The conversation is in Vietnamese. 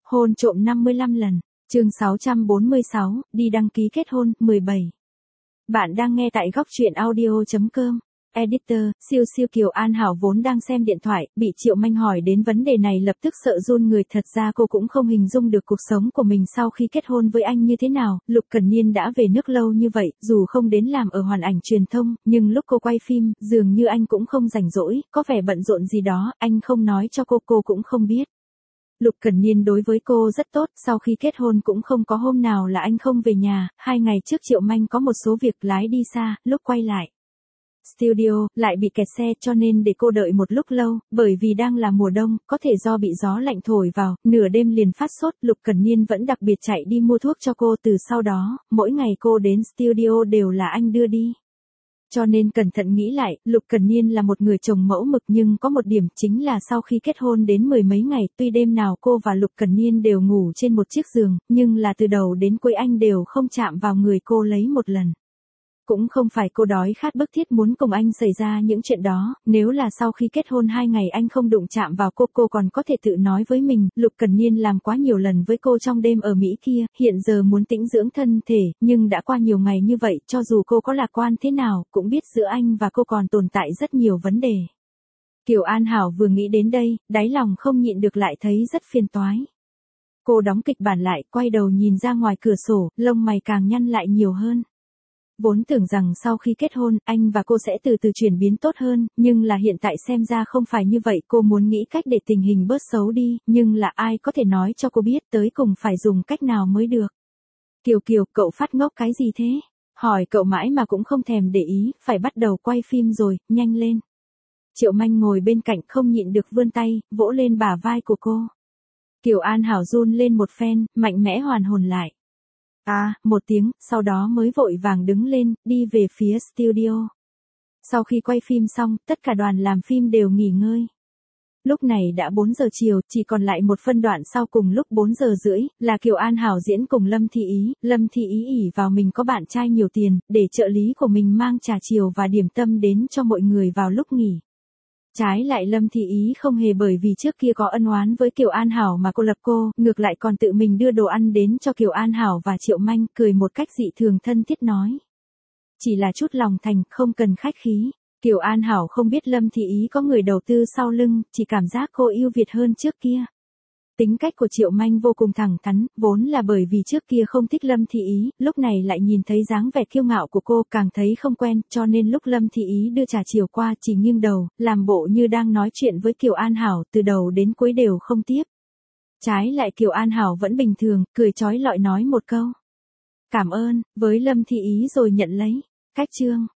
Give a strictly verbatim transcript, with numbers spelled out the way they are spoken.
Hôn trộm năm mươi lăm lần. Chương sáu trăm bốn mươi sáu, đi đăng ký kết hôn, mười bảy. Bạn đang nghe tại góc truyện audio chấm com. Editor, siêu siêu Kiều An Hảo vốn đang xem điện thoại, bị Triệu Manh hỏi đến vấn đề này lập tức sợ run người. Thật ra cô cũng không hình dung được cuộc sống của mình sau khi kết hôn với anh như thế nào. Lục Cẩn Niên đã về nước lâu như vậy, dù không đến làm ở hoàn ảnh truyền thông, nhưng lúc cô quay phim, dường như anh cũng không rảnh rỗi, có vẻ bận rộn gì đó, anh không nói cho cô, cô cũng không biết. Lục Cẩn Niên đối với cô rất tốt, sau khi kết hôn cũng không có hôm nào là anh không về nhà. Hai ngày trước Triệu Manh có một số việc lái đi xa, lúc quay lại studio, lại bị kẹt xe cho nên để cô đợi một lúc lâu, bởi vì đang là mùa đông, có thể do bị gió lạnh thổi vào, nửa đêm liền phát sốt. Lục Cẩn Niên vẫn đặc biệt chạy đi mua thuốc cho cô. Từ sau đó, mỗi ngày cô đến studio đều là anh đưa đi. Cho nên cẩn thận nghĩ lại, Lục Cẩn Niên là một người chồng mẫu mực, nhưng có một điểm chính là sau khi kết hôn đến mười mấy ngày, tuy đêm nào cô và Lục Cẩn Niên đều ngủ trên một chiếc giường, nhưng là từ đầu đến cuối anh đều không chạm vào người cô lấy một lần. Cũng không phải cô đói khát bức thiết muốn cùng anh xảy ra những chuyện đó, nếu là sau khi kết hôn hai ngày anh không đụng chạm vào cô, cô còn có thể tự nói với mình, Lục Cẩn Niên làm quá nhiều lần với cô trong đêm ở Mỹ kia, hiện giờ muốn tĩnh dưỡng thân thể, nhưng đã qua nhiều ngày như vậy, cho dù cô có lạc quan thế nào, cũng biết giữa anh và cô còn tồn tại rất nhiều vấn đề. Kiều An Hảo vừa nghĩ đến đây, đáy lòng không nhịn được lại thấy rất phiền toái. Cô đóng kịch bản lại, quay đầu nhìn ra ngoài cửa sổ, lông mày càng nhăn lại nhiều hơn. Vốn tưởng rằng sau khi kết hôn, anh và cô sẽ từ từ chuyển biến tốt hơn, nhưng là hiện tại xem ra không phải như vậy. Cô muốn nghĩ cách để tình hình bớt xấu đi, nhưng là ai có thể nói cho cô biết tới cùng phải dùng cách nào mới được. Kiều Kiều, cậu phát ngốc cái gì thế? Hỏi cậu mãi mà cũng không thèm để ý, phải bắt đầu quay phim rồi, nhanh lên. Triệu Manh ngồi bên cạnh không nhịn được vươn tay, vỗ lên bả vai của cô. Kiều An Hảo run lên một phen, mạnh mẽ hoàn hồn lại. À, một tiếng, sau đó mới vội vàng đứng lên, đi về phía studio. Sau khi quay phim xong, tất cả đoàn làm phim đều nghỉ ngơi. Lúc này đã bốn giờ chiều, chỉ còn lại một phân đoạn sau cùng lúc bốn giờ rưỡi, là Kiều An Hảo diễn cùng Lâm Thị Ý. Lâm Thị Ý ỷ vào mình có bạn trai nhiều tiền, để trợ lý của mình mang trà chiều và điểm tâm đến cho mọi người vào lúc nghỉ. Trái lại Lâm Thị Ý không hề bởi vì trước kia có ân oán với Kiều An Hảo mà cô lập cô, ngược lại còn tự mình đưa đồ ăn đến cho Kiều An Hảo và Triệu Manh, cười một cách dị thường thân thiết nói. Chỉ là chút lòng thành, không cần khách khí. Kiều An Hảo không biết Lâm Thị Ý có người đầu tư sau lưng, chỉ cảm giác cô ưu việt hơn trước kia. Tính cách của Triệu Manh vô cùng thẳng thắn, vốn là bởi vì trước kia không thích Lâm Thị Ý, lúc này lại nhìn thấy dáng vẻ kiêu ngạo của cô càng thấy không quen, cho nên lúc Lâm Thị Ý đưa trà chiều qua chỉ nghiêng đầu, làm bộ như đang nói chuyện với Kiều An Hảo, từ đầu đến cuối đều không tiếp. Trái lại Kiều An Hảo vẫn bình thường, cười chói lọi nói một câu. Cảm ơn, với Lâm Thị Ý rồi nhận lấy. Cách chương.